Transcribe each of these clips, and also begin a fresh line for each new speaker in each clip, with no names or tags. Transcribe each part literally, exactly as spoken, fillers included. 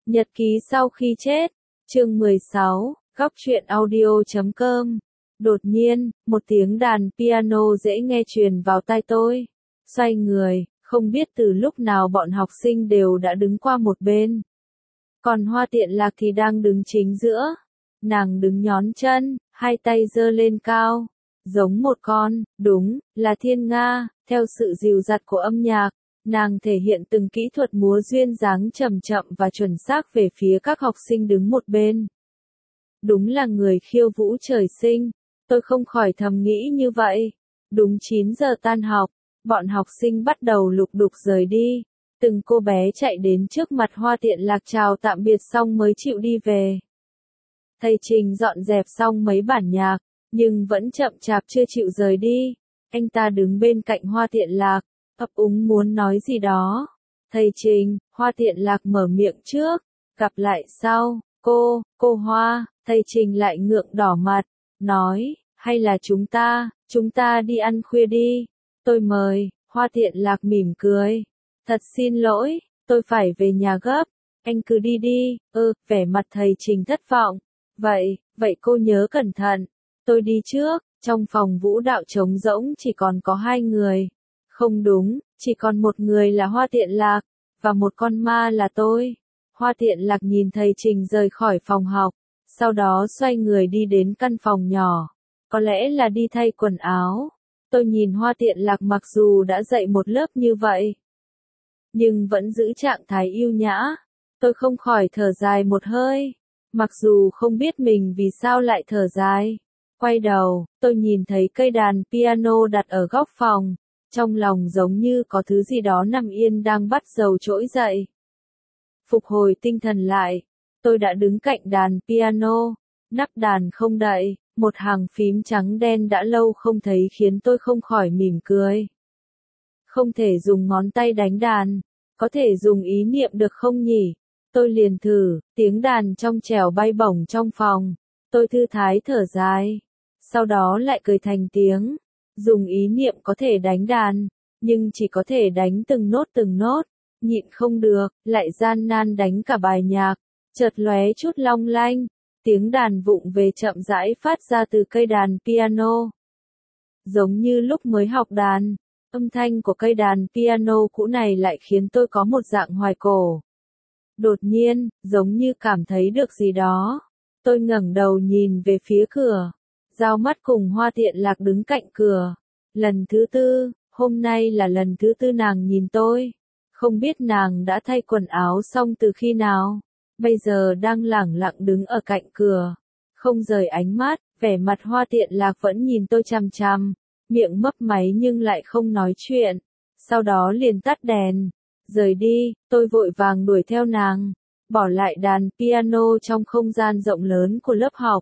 Nhật ký sau khi chết, chương mười sáu, góc truyện audio chấm com. Đột nhiên, một tiếng đàn piano dễ nghe truyền vào tai tôi. Xoay người, không biết từ lúc nào bọn học sinh đều đã đứng qua một bên. Còn Hoa Tiện Lạc thì đang đứng chính giữa. Nàng đứng nhón chân, hai tay giơ lên cao, giống một con, đúng, là thiên nga, theo sự dìu dặt của âm nhạc. Nàng thể hiện từng kỹ thuật múa duyên dáng chậm chậm và chuẩn xác về phía các học sinh đứng một bên. Đúng là người khiêu vũ trời sinh, tôi không khỏi thầm nghĩ như vậy. Đúng chín giờ tan học, bọn học sinh bắt đầu lục đục rời đi. Từng cô bé chạy đến trước mặt Hoa Tiện Lạc chào tạm biệt xong mới chịu đi về. Thầy Trình dọn dẹp xong mấy bản nhạc, nhưng vẫn chậm chạp chưa chịu rời đi. Anh ta đứng bên cạnh Hoa Tiện Lạc, ấp úng muốn nói gì đó. Thầy Trình, Hoa Tiện Lạc mở miệng trước, gặp lại sau, cô, cô Hoa. Thầy Trình lại ngượng đỏ mặt, nói, hay là chúng ta, chúng ta đi ăn khuya đi. Tôi mời. Hoa Tiện Lạc mỉm cười. Thật xin lỗi, tôi phải về nhà gấp. Anh cứ đi đi. Ơ, vẻ mặt thầy Trình thất vọng. Vậy, vậy cô nhớ cẩn thận. Tôi đi trước. Trong phòng vũ đạo trống rỗng chỉ còn có hai người. Không đúng, chỉ còn một người là Hoa Tiện Lạc, và một con ma là tôi. Hoa Tiện Lạc nhìn thầy Trình rời khỏi phòng học, sau đó xoay người đi đến căn phòng nhỏ. Có lẽ là đi thay quần áo. Tôi nhìn Hoa Tiện Lạc mặc dù đã dạy một lớp như vậy, nhưng vẫn giữ trạng thái yêu nhã. Tôi không khỏi thở dài một hơi, mặc dù không biết mình vì sao lại thở dài. Quay đầu, tôi nhìn thấy cây đàn piano đặt ở góc phòng. Trong lòng giống như có thứ gì đó nằm yên đang bắt đầu trỗi dậy. Phục hồi tinh thần lại, tôi đã đứng cạnh đàn piano, nắp đàn không đậy, một hàng phím trắng đen đã lâu không thấy khiến tôi không khỏi mỉm cười. Không thể dùng ngón tay đánh đàn, có thể dùng ý niệm được không nhỉ? Tôi liền thử, tiếng đàn trong trẻo bay bổng trong phòng. Tôi thư thái thở dài, sau đó lại cười thành tiếng. Dùng ý niệm có thể đánh đàn, nhưng chỉ có thể đánh từng nốt từng nốt, nhịn không được, lại gian nan đánh cả bài nhạc. Chợt lóe chút long lanh, tiếng đàn vụng về chậm rãi phát ra từ cây đàn piano. Giống như lúc mới học đàn, âm thanh của cây đàn piano cũ này lại khiến tôi có một dạng hoài cổ. Đột nhiên, giống như cảm thấy được gì đó, tôi ngẩng đầu nhìn về phía cửa. Giao mắt cùng Hoa Tiện Lạc đứng cạnh cửa. Lần thứ tư, hôm nay là lần thứ tư nàng nhìn tôi. Không biết nàng đã thay quần áo xong từ khi nào. Bây giờ đang lẳng lặng đứng ở cạnh cửa. Không rời ánh mắt, vẻ mặt Hoa Tiện Lạc vẫn nhìn tôi chằm chằm. Miệng mấp máy nhưng lại không nói chuyện. Sau đó liền tắt đèn. Rời đi, tôi vội vàng đuổi theo nàng. Bỏ lại đàn piano trong không gian rộng lớn của lớp học.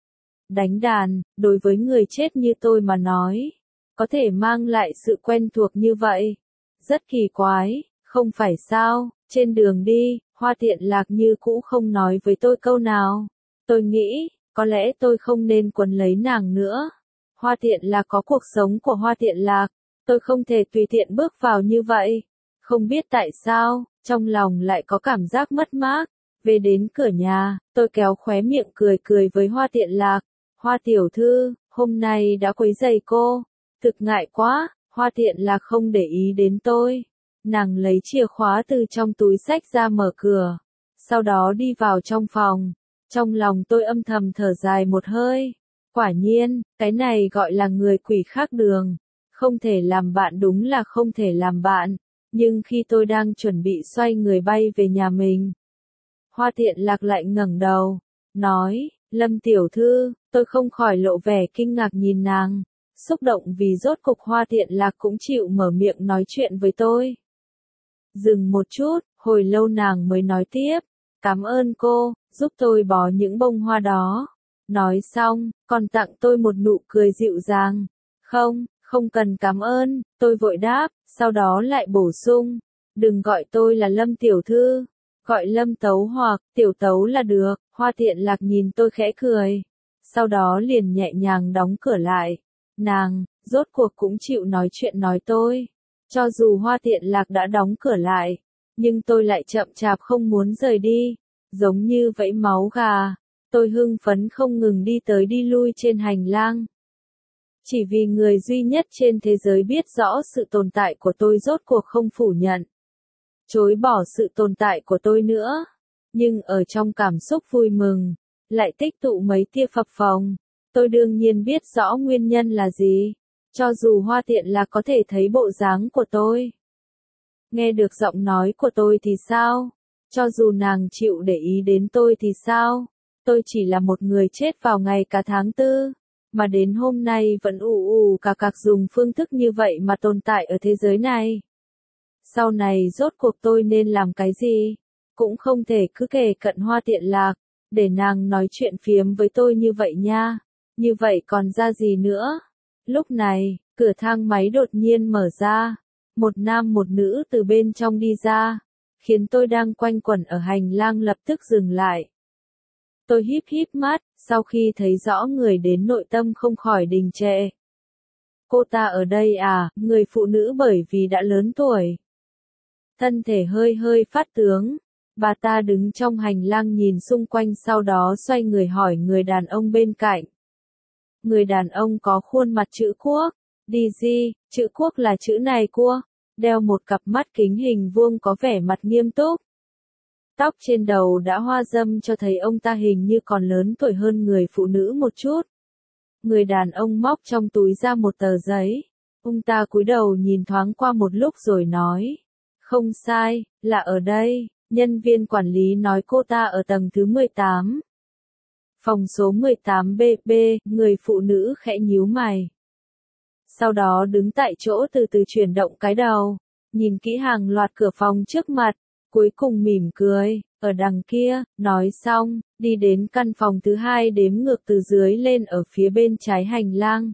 Đánh đàn, đối với người chết như tôi mà nói, có thể mang lại sự quen thuộc như vậy. Rất kỳ quái, không phải sao? Trên đường đi, Hoa Tiện Lạc như cũ không nói với tôi câu nào. Tôi nghĩ, có lẽ tôi không nên quấn lấy nàng nữa. Hoa Tiện Lạc có cuộc sống của Hoa Tiện Lạc, tôi không thể tùy tiện bước vào như vậy. Không biết tại sao, trong lòng lại có cảm giác mất mát. Về đến cửa nhà, tôi kéo khóe miệng cười cười với Hoa Tiện Lạc. Hoa tiểu thư, hôm nay đã quấy rầy cô. Thực ngại quá. Hoa Tiện Lạc không để ý đến tôi. Nàng lấy chìa khóa từ trong túi xách ra mở cửa. Sau đó đi vào trong phòng. Trong lòng tôi âm thầm thở dài một hơi. Quả nhiên, cái này gọi là người quỷ khác đường. Không thể làm bạn đúng là không thể làm bạn. Nhưng khi tôi đang chuẩn bị xoay người bay về nhà mình, Hoa Tiện Lạc lại ngẩng đầu, nói, Lâm tiểu thư. Tôi không khỏi lộ vẻ kinh ngạc nhìn nàng, xúc động vì rốt cục Hoa Tiện Lạc cũng chịu mở miệng nói chuyện với tôi. Dừng một chút, hồi lâu nàng mới nói tiếp, cảm ơn cô, giúp tôi bó những bông hoa đó. Nói xong, còn tặng tôi một nụ cười dịu dàng. Không, không cần cảm ơn, tôi vội đáp, sau đó lại bổ sung, đừng gọi tôi là Lâm tiểu thư, gọi Lâm Tấu hoặc Tiểu Tấu là được. Hoa Tiện Lạc nhìn tôi khẽ cười, sau đó liền nhẹ nhàng đóng cửa lại. Nàng, rốt cuộc cũng chịu nói chuyện nói tôi. Cho dù Hoa Tiện Lạc đã đóng cửa lại, nhưng tôi lại chậm chạp không muốn rời đi. giống như vẫy máu gà. Tôi hưng phấn không ngừng đi tới đi lui trên hành lang. Chỉ vì người duy nhất trên thế giới biết rõ sự tồn tại của tôi rốt cuộc không phủ nhận, chối bỏ sự tồn tại của tôi nữa. Nhưng ở trong cảm xúc vui mừng, lại tích tụ mấy tia phập phồng. Tôi đương nhiên biết rõ nguyên nhân là gì. Cho dù Hoa Tiện Lạc có thể thấy bộ dáng của tôi, nghe được giọng nói của tôi thì sao? Cho dù nàng chịu để ý đến tôi thì sao? Tôi chỉ là một người chết vào ngày cả tháng tư, mà đến hôm nay vẫn ù ù cà cạc dùng phương thức như vậy mà tồn tại ở thế giới này. Sau này rốt cuộc tôi nên làm cái gì? Cũng không thể cứ kề cận Hoa Tiện Lạc, để nàng nói chuyện phiếm với tôi như vậy nha. Như vậy còn ra gì nữa? Lúc này, cửa thang máy đột nhiên mở ra. Một nam một nữ từ bên trong đi ra, khiến tôi đang quanh quẩn ở hành lang lập tức dừng lại. Tôi híp híp mắt, sau khi thấy rõ người đến nội tâm không khỏi đình trệ. Cô ta ở đây à? Người phụ nữ bởi vì đã lớn tuổi, thân thể hơi hơi phát tướng. Bà ta đứng trong hành lang nhìn xung quanh, sau đó xoay người hỏi người đàn ông bên cạnh. Người đàn ông có khuôn mặt chữ quốc. Đi gì, chữ quốc là chữ này cua. Đeo một cặp mắt kính hình vuông, có vẻ mặt nghiêm túc. Tóc trên đầu đã hoa râm cho thấy ông ta hình như còn lớn tuổi hơn người phụ nữ một chút. Người đàn ông móc trong túi ra một tờ giấy. Ông ta cúi đầu nhìn thoáng qua một lúc rồi nói. Không sai, là ở đây. Nhân viên quản lý nói cô ta ở tầng thứ mười tám. Phòng số mười tám B B, người phụ nữ khẽ nhíu mày. Sau đó đứng tại chỗ từ từ chuyển động cái đầu, nhìn kỹ hàng loạt cửa phòng trước mặt, cuối cùng mỉm cười, ở đằng kia, nói xong, đi đến căn phòng thứ hai đếm ngược từ dưới lên ở phía bên trái hành lang.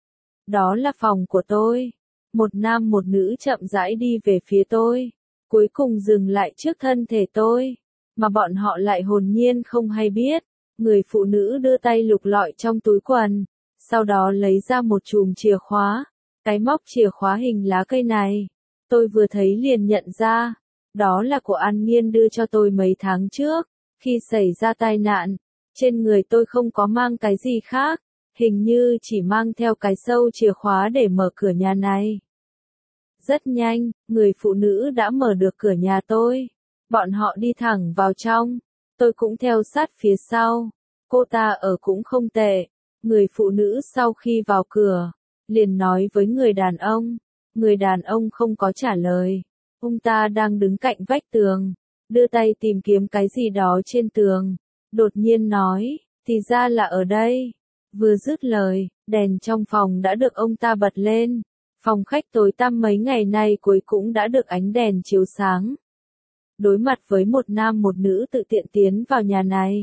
Đó là phòng của tôi. Một nam một nữ chậm rãi đi về phía tôi, cuối cùng dừng lại trước thân thể tôi, mà bọn họ lại hồn nhiên không hay biết. Người phụ nữ đưa tay lục lọi trong túi quần, sau đó lấy ra một chùm chìa khóa. Cái móc chìa khóa hình lá cây này, tôi vừa thấy liền nhận ra, đó là của An Nghiên đưa cho tôi mấy tháng trước, khi xảy ra tai nạn. Trên người tôi không có mang cái gì khác, hình như chỉ mang theo cái sâu chìa khóa để mở cửa nhà này. Rất nhanh, người phụ nữ đã mở được cửa nhà tôi. Bọn họ đi thẳng vào trong, tôi cũng theo sát phía sau. Cô ta ở cũng không tệ. Người phụ nữ sau khi vào cửa, liền nói với người đàn ông. Người đàn ông không có trả lời. Ông ta đang đứng cạnh vách tường, đưa tay tìm kiếm cái gì đó trên tường. Đột nhiên nói, thì ra là ở đây. Vừa dứt lời, đèn trong phòng đã được ông ta bật lên. Phòng khách tối tăm mấy ngày nay cuối cũng đã được ánh đèn chiếu sáng. Đối mặt với một nam một nữ tự tiện tiến vào nhà này.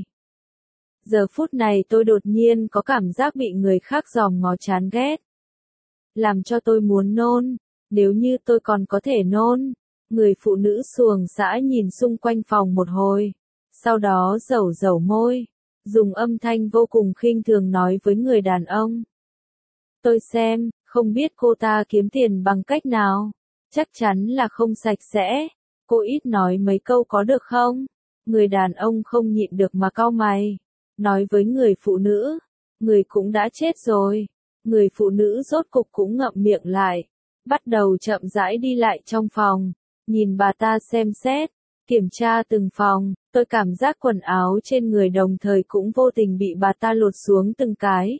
Giờ phút này tôi đột nhiên có cảm giác bị người khác dòm ngó chán ghét. Làm cho tôi muốn nôn, nếu như tôi còn có thể nôn. Người phụ nữ xuồng xã nhìn xung quanh phòng một hồi, sau đó dẩu dẩu môi, dùng âm thanh vô cùng khinh thường nói với người đàn ông. Tôi xem, không biết cô ta kiếm tiền bằng cách nào, chắc chắn là không sạch sẽ, cô ít nói mấy câu có được không? Người đàn ông không nhịn được mà cau mày, nói với người phụ nữ, người cũng đã chết rồi. Người phụ nữ rốt cục cũng ngậm miệng lại, bắt đầu chậm rãi đi lại trong phòng, nhìn bà ta xem xét, kiểm tra từng phòng. Tôi cảm giác quần áo trên người đồng thời cũng vô tình bị bà ta lột xuống từng cái.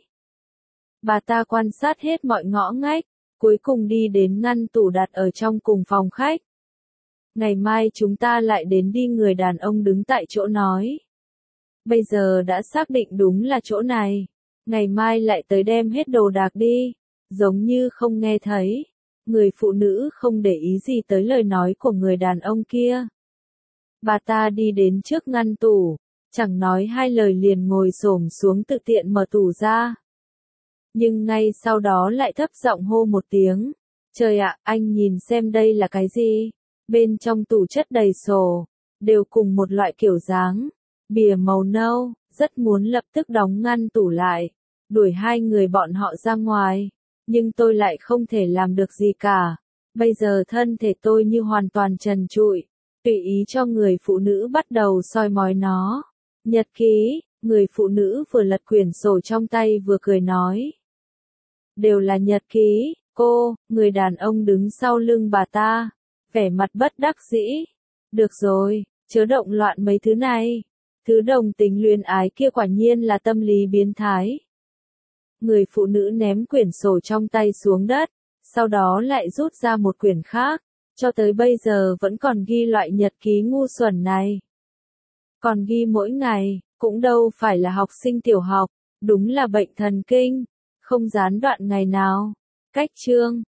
Bà ta quan sát hết mọi ngõ ngách, cuối cùng đi đến ngăn tủ đặt ở trong cùng phòng khách. Ngày mai chúng ta lại đến đi, người đàn ông đứng tại chỗ nói. Bây giờ đã xác định đúng là chỗ này. Ngày mai lại tới đem hết đồ đạc đi. Giống như không nghe thấy. Người phụ nữ không để ý gì tới lời nói của người đàn ông kia. Bà ta đi đến trước ngăn tủ, chẳng nói hai lời liền ngồi xổm xuống tự tiện mở tủ ra. Nhưng ngay sau đó lại thấp giọng hô một tiếng. Trời ạ, anh nhìn xem đây là cái gì? Bên trong tủ chất đầy sổ, đều cùng một loại kiểu dáng, bìa màu nâu, rất muốn lập tức đóng ngăn tủ lại, đuổi hai người bọn họ ra ngoài. Nhưng tôi lại không thể làm được gì cả. Bây giờ thân thể tôi như hoàn toàn trần trụi, tùy ý cho người phụ nữ bắt đầu soi mói nó. Nhật ký, người phụ nữ vừa lật quyển sổ trong tay vừa cười nói. Đều là nhật ký, cô, người đàn ông đứng sau lưng bà ta, vẻ mặt bất đắc dĩ. Được rồi, chớ động loạn mấy thứ này. Thứ đồng tính luyến ái kia quả nhiên là tâm lý biến thái. Người phụ nữ ném quyển sổ trong tay xuống đất, sau đó lại rút ra một quyển khác, cho tới bây giờ vẫn còn ghi loại nhật ký ngu xuẩn này. Còn ghi mỗi ngày, cũng đâu phải là học sinh tiểu học, đúng là bệnh thần kinh, không gián đoạn ngày nào. Cách chương